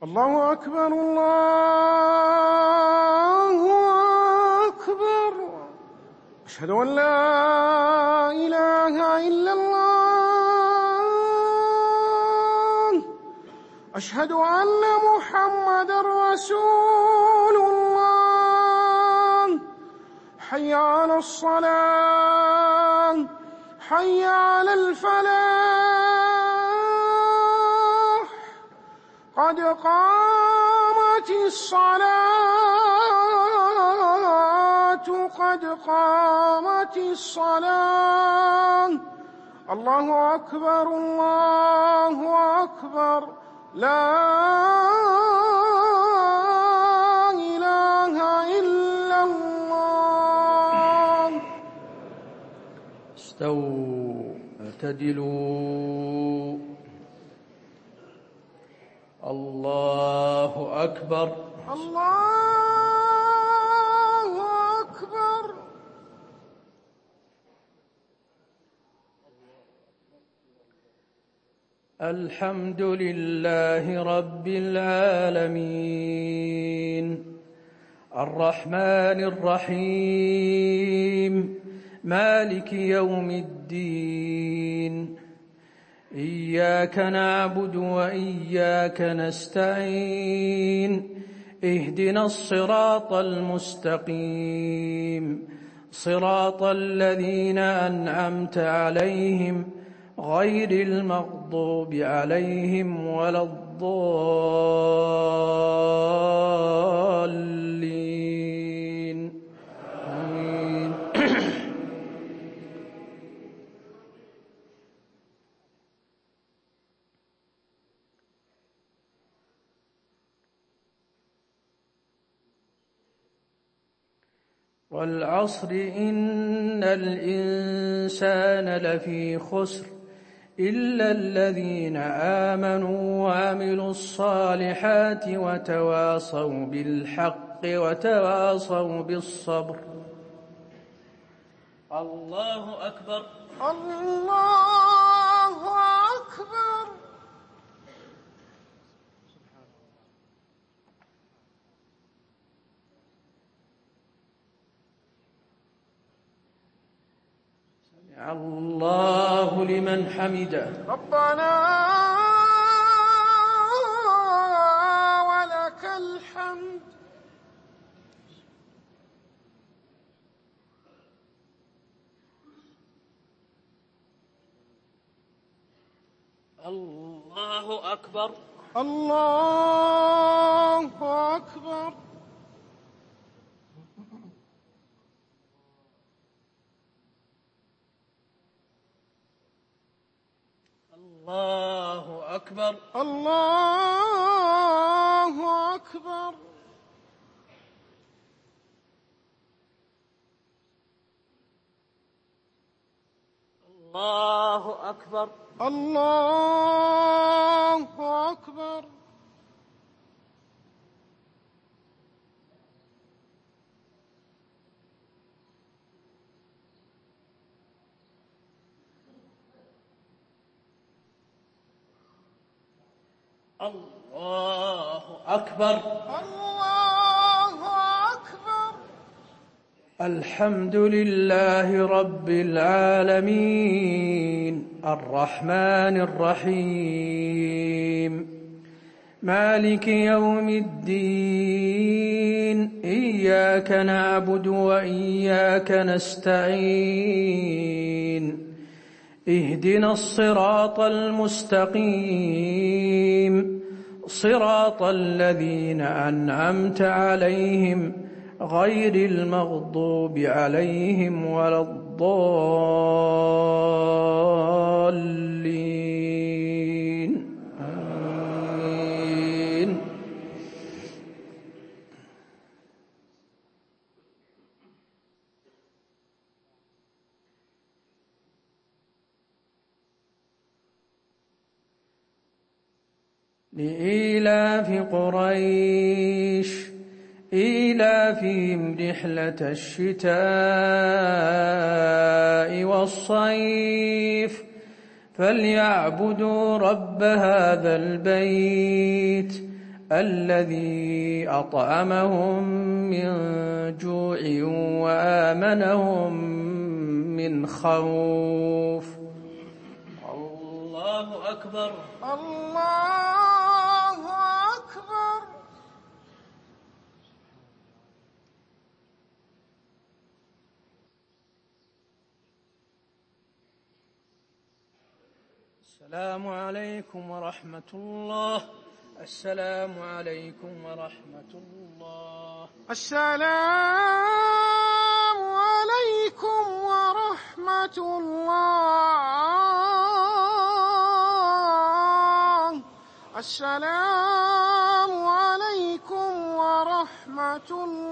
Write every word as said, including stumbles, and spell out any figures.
الله أكبر الله أكبر. أشهد أن لا إله إلا الله. أشهد أن محمدًا رسول الله. حي على الصلاة حي على الفلاح. قد قامت الصلاة قد قامت الصلاة. الله أكبر الله أكبر. لا إله إلا الله. استووا اعتدلوا. الله أكبر الله أكبر. الحمد لله رب العالمين الرحمن الرحيم مالك يوم الدين. إياك نعبد وإياك نستعين. اهدنا الصراط المستقيم صراط الذين أنعمت عليهم غير المغضوب عليهم ولا الضالين. آمين. والعصر إن الإنسان لفي خسر إلا الذين آمنوا وعملوا الصالحات وتواصوا بالحق وتواصوا بالصبر. الله أكبر الله أكبر. الله لمن حمده. ربنا ولك الحمد. الله أكبر الله أكبر. الله أكبر الله أكبر. الله أكبر الله أكبر. الله أكبر الله أكبر. الحمد لله رب العالمين الرحمن الرحيم مالك يوم الدين. إياك نعبد وإياك نستعين. اهدنا الصراط المستقيم صراط الذين أنعمت عليهم غير المغضوب عليهم ولا الضالين. آمين. لإيلاف قريش إيلافهم رحلة الشتاء والصيف فليعبدوا رب هذا البيت الذي أطعمهم من جوع وآمنهم من خوف. الله أكبر. الله أكبر. السلام عليكم ورحمة الله. السلام عليكم ورحمة الله. السلام عليكم ورحمة الله. السلام عليكم ورحمة الله.